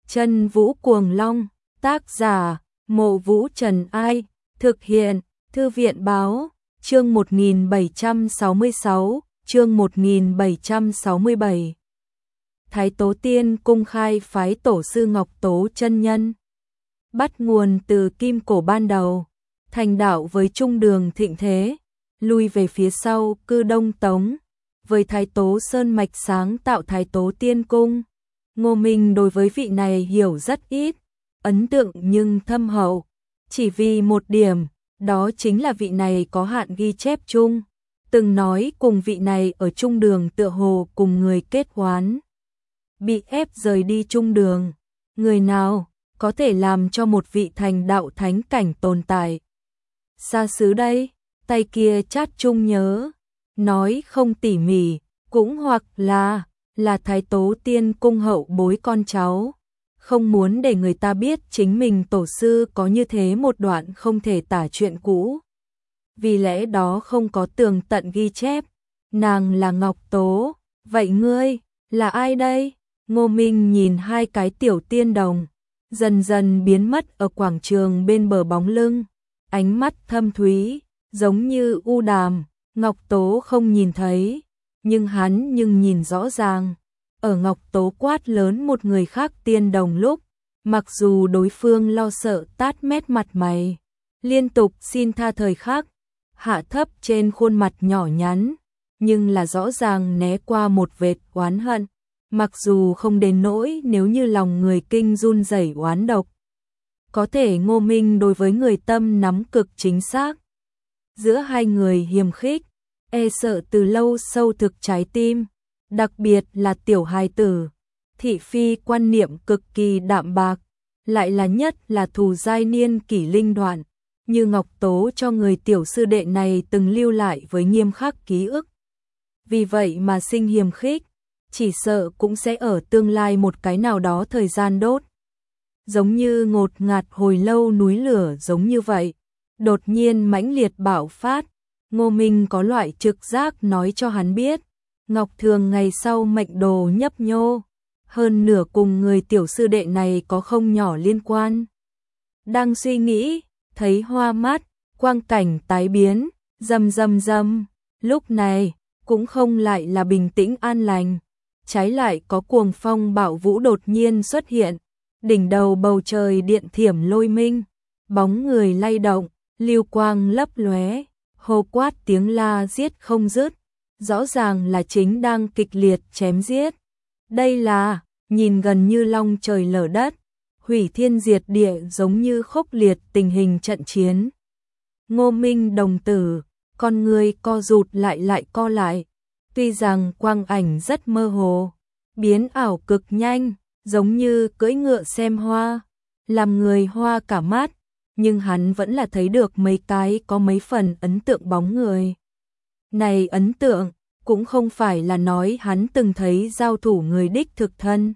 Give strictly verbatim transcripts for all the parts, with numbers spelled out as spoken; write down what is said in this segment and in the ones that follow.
Chân Vũ Cuồng Long, tác giả, Mộ Vũ Trần Ai, thực hiện, Thư viện Báo, chương một nghìn bảy trăm sáu mươi sáu, chương một nghìn bảy trăm sáu mươi bảy. Thái Tố Tiên Cung khai phái tổ sư Ngọc Tố chân nhân. Bắt nguồn từ kim cổ ban đầu, thành đạo với trung đường thịnh thế, lui về phía sau cư Đông Tống, với Thái Tố Sơn mạch sáng tạo Thái Tố Tiên Cung. Ngô Minh đối với vị này hiểu rất ít, ấn tượng nhưng thâm hậu, chỉ vì một điểm, đó chính là vị này có hạn ghi chép chung, từng nói cùng vị này ở trung đường tựa hồ cùng người kết oán. Bị ép rời đi trung đường, người nào có thể làm cho một vị thành đạo thánh cảnh tồn tại? Xa xứ đây, tay kia chát chung nhớ, nói không tỉ mỉ, cũng hoặc là, là Thái Tố Tiên Cung hậu bối con cháu, không muốn để người ta biết chính mình tổ sư có như thế một đoạn không thể tả chuyện cũ. Vì lẽ đó không có tường tận ghi chép, nàng là Ngọc Tố, vậy ngươi, là ai đây? Ngô Minh nhìn hai cái tiểu tiên đồng, dần dần biến mất ở quảng trường bên bờ bóng lưng, ánh mắt thâm thúy, giống như u đàm, Ngọc Tố không nhìn thấy, nhưng hắn nhưng nhìn rõ ràng. Ở Ngọc Tố quát lớn một người khác tiên đồng lúc, mặc dù đối phương lo sợ tát mét mặt mày, liên tục xin tha thời khắc, hạ thấp trên khuôn mặt nhỏ nhắn, nhưng là rõ ràng né qua một vệt oán hận, mặc dù không đến nỗi nếu như lòng người kinh run rẩy oán độc. Có thể Ngô Minh đối với người tâm nắm cực chính xác. Giữa hai người hiềm khích, e sợ từ lâu sâu thực trái tim, đặc biệt là tiểu hài tử, thị phi quan niệm cực kỳ đạm bạc, lại là nhất là thù giai niên kỷ linh đoạn, như Ngọc Tố cho người tiểu sư đệ này từng lưu lại với nghiêm khắc ký ức. Vì vậy mà sinh hiềm khích, chỉ sợ cũng sẽ ở tương lai một cái nào đó thời gian đốt. Giống như ngột ngạt hồi lâu núi lửa giống như vậy, đột nhiên mãnh liệt bạo phát, Ngô Minh có loại trực giác nói cho hắn biết, Ngọc Thường ngày sau mệnh đồ nhấp nhô, hơn nửa cùng người tiểu sư đệ này có không nhỏ liên quan. Đang suy nghĩ, thấy hoa mắt, quang cảnh tái biến, rầm rầm rầm, lúc này cũng không lại là bình tĩnh an lành, trái lại có cuồng phong bạo vũ đột nhiên xuất hiện, đỉnh đầu bầu trời điện thiểm lôi minh, bóng người lay động, lưu quang lấp lóe, hô quát tiếng la giết không dứt, rõ ràng là chính đang kịch liệt chém giết. Đây là, nhìn gần như long trời lở đất, hủy thiên diệt địa giống như khốc liệt tình hình trận chiến. Ngô Minh đồng tử, con người co rụt lại lại co lại, tuy rằng quang ảnh rất mơ hồ, biến ảo cực nhanh, giống như cưỡi ngựa xem hoa, làm người hoa cả mắt, nhưng hắn vẫn là thấy được mấy cái có mấy phần ấn tượng bóng người. Này ấn tượng, cũng không phải là nói hắn từng thấy giao thủ người đích thực thân,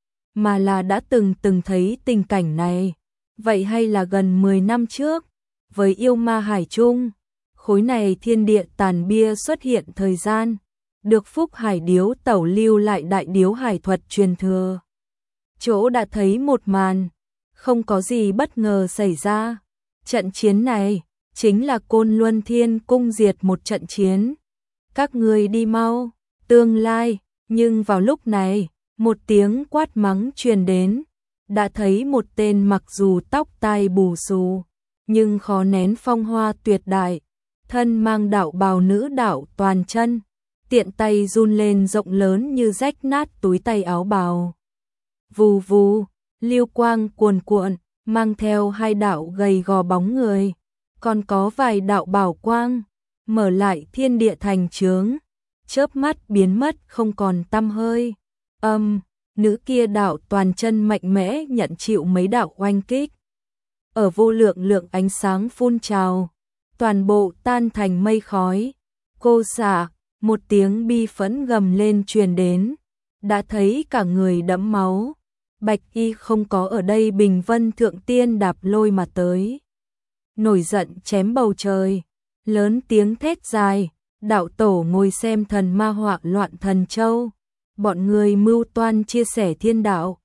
mà là đã từng từng thấy tình cảnh này. Vậy hay là gần mười năm trước, với yêu ma hải trung, khối này thiên địa tàn bia xuất hiện thời gian, được Phúc Hải Điếu tẩu lưu lại đại điếu hải thuật truyền thừa. Chỗ đã thấy một màn, không có gì bất ngờ xảy ra. Trận chiến này, chính là Côn Luân Thiên Cung diệt một trận chiến. Các người đi mau, tương lai, nhưng vào lúc này, một tiếng quát mắng truyền đến, đã thấy một tên mặc dù tóc tai bù xù, nhưng khó nén phong hoa tuyệt đại, thân mang đạo bào nữ đạo toàn chân, tiện tay run lên rộng lớn như rách nát túi tay áo bào. Vù vù, lưu quang cuồn cuộn, mang theo hai đạo gầy gò bóng người, còn có vài đạo bảo quang, mở lại thiên địa thành chướng, chớp mắt biến mất không còn tăm hơi. Âm, um, nữ kia đạo toàn chân mạnh mẽ nhận chịu mấy đạo oanh kích. Ở vô lượng lượng ánh sáng phun trào, toàn bộ tan thành mây khói. Cô xạ, một tiếng bi phẫn gầm lên truyền đến, đã thấy cả người đẫm máu. Bạch y không có ở đây, Bình Vân Thượng Tiên đạp lôi mà tới, nổi giận chém bầu trời, lớn tiếng thét dài, đạo tổ ngồi xem thần ma họa loạn thần châu, bọn người mưu toan chia sẻ thiên đạo,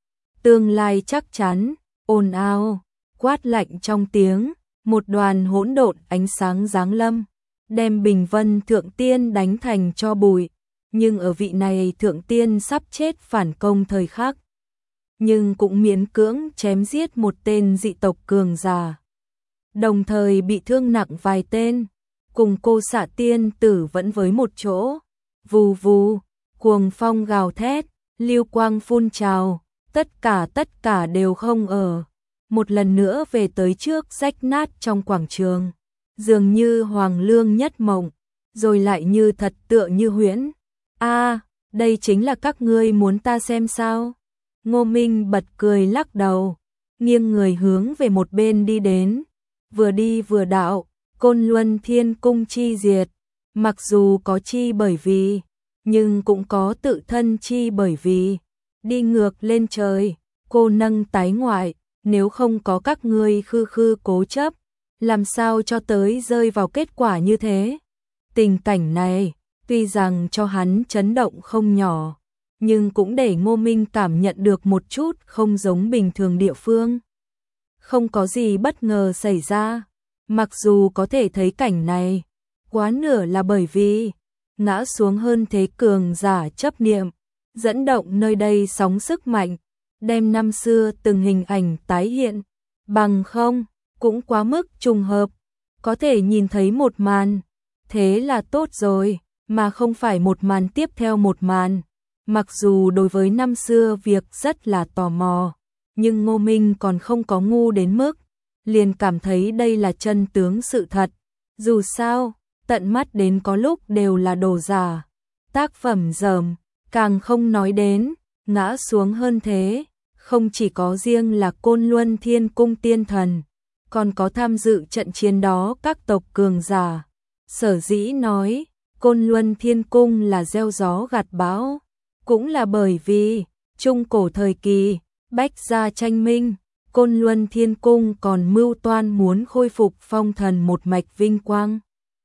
tương lai chắc chắn, ồn ào, quát lạnh trong tiếng, một đoàn hỗn độn ánh sáng giáng lâm, đem Bình Vân Thượng Tiên đánh thành tro bụi, nhưng ở vị này Thượng Tiên sắp chết phản công thời khắc, nhưng cũng miễn cưỡng chém giết một tên dị tộc cường giả. Đồng thời bị thương nặng vài tên, cùng Cô Xạ Tiên tử vẫn với một chỗ. Vù vù, cuồng phong gào thét, lưu quang phun trào, tất cả tất cả đều không ở. Một lần nữa về tới trước rách nát trong quảng trường, dường như hoàng lương nhất mộng, rồi lại như thật tựa như huyễn. A, đây chính là các ngươi muốn ta xem sao? Ngô Minh bật cười lắc đầu, nghiêng người hướng về một bên đi đến, vừa đi vừa đạo, Côn Luân Thiên Cung chi diệt, mặc dù có chi bởi vì, nhưng cũng có tự thân chi bởi vì, đi ngược lên trời, cô nâng tái ngoại, nếu không có các ngươi khư khư cố chấp, làm sao cho tới rơi vào kết quả như thế. Tình cảnh này, tuy rằng cho hắn chấn động không nhỏ, nhưng cũng để Ngô Minh cảm nhận được một chút không giống bình thường địa phương. Không có gì bất ngờ xảy ra, mặc dù có thể thấy cảnh này, quá nửa là bởi vì ngã xuống hơn thế cường giả chấp niệm, dẫn động nơi đây sóng sức mạnh, đem năm xưa từng hình ảnh tái hiện, bằng không, cũng quá mức trùng hợp, có thể nhìn thấy một màn, thế là tốt rồi, mà không phải một màn tiếp theo một màn. Mặc dù đối với năm xưa việc rất là tò mò, nhưng Ngô Minh còn không có ngu đến mức, liền cảm thấy đây là chân tướng sự thật. Dù sao, tận mắt đến có lúc đều là đồ giả, tác phẩm dởm, càng không nói đến, ngã xuống hơn thế, không chỉ có riêng là Côn Luân Thiên Cung tiên thần, còn có tham dự trận chiến đó các tộc cường giả. Sở dĩ nói, Côn Luân Thiên Cung là gieo gió gặt bão, cũng là bởi vì, trung cổ thời kỳ, bách gia tranh minh, Côn Luân Thiên Cung còn mưu toan muốn khôi phục phong thần một mạch vinh quang.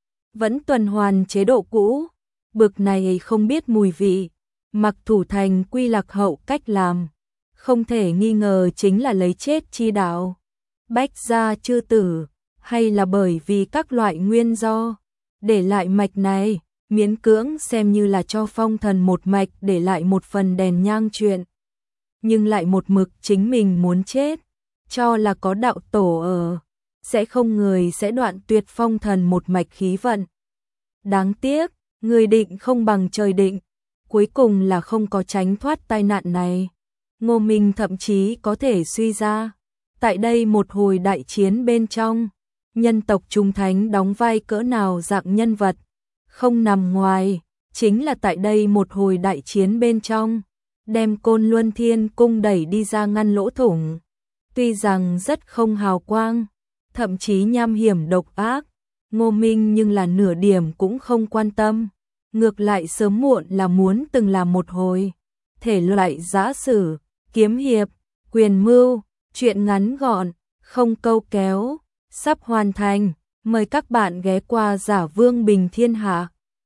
Vẫn tuần hoàn chế độ cũ, bực này không biết mùi vị, mặc thủ thành quy lạc hậu cách làm, không thể nghi ngờ chính là lấy chết chi đạo. Bách gia chư tử, hay là bởi vì các loại nguyên do, để lại mạch này, miễn cưỡng xem như là cho phong thần một mạch để lại một phần đèn nhang chuyện. Nhưng lại một mực chính mình muốn chết, cho là có đạo tổ ở, sẽ không người sẽ đoạn tuyệt phong thần một mạch khí vận. Đáng tiếc, người định không bằng trời định, cuối cùng là không có tránh thoát tai nạn này. Ngô Minh thậm chí có thể suy ra, tại đây một hồi đại chiến bên trong, nhân tộc Trung Thánh đóng vai cỡ nào dạng nhân vật, không nằm ngoài, chính là tại đây một hồi đại chiến bên trong, đem Côn Luân Thiên Cung đẩy đi ra ngăn lỗ thủng. Tuy rằng rất không hào quang, thậm chí nham hiểm độc ác, Ngô Minh nhưng là nửa điểm cũng không quan tâm, ngược lại sớm muộn là muốn từng làm một hồi. Thể loại giã sử, kiếm hiệp, quyền mưu, chuyện ngắn gọn, không câu kéo, sắp hoàn thành, mời các bạn ghé qua Giả Vương Bình Thiên Hạ.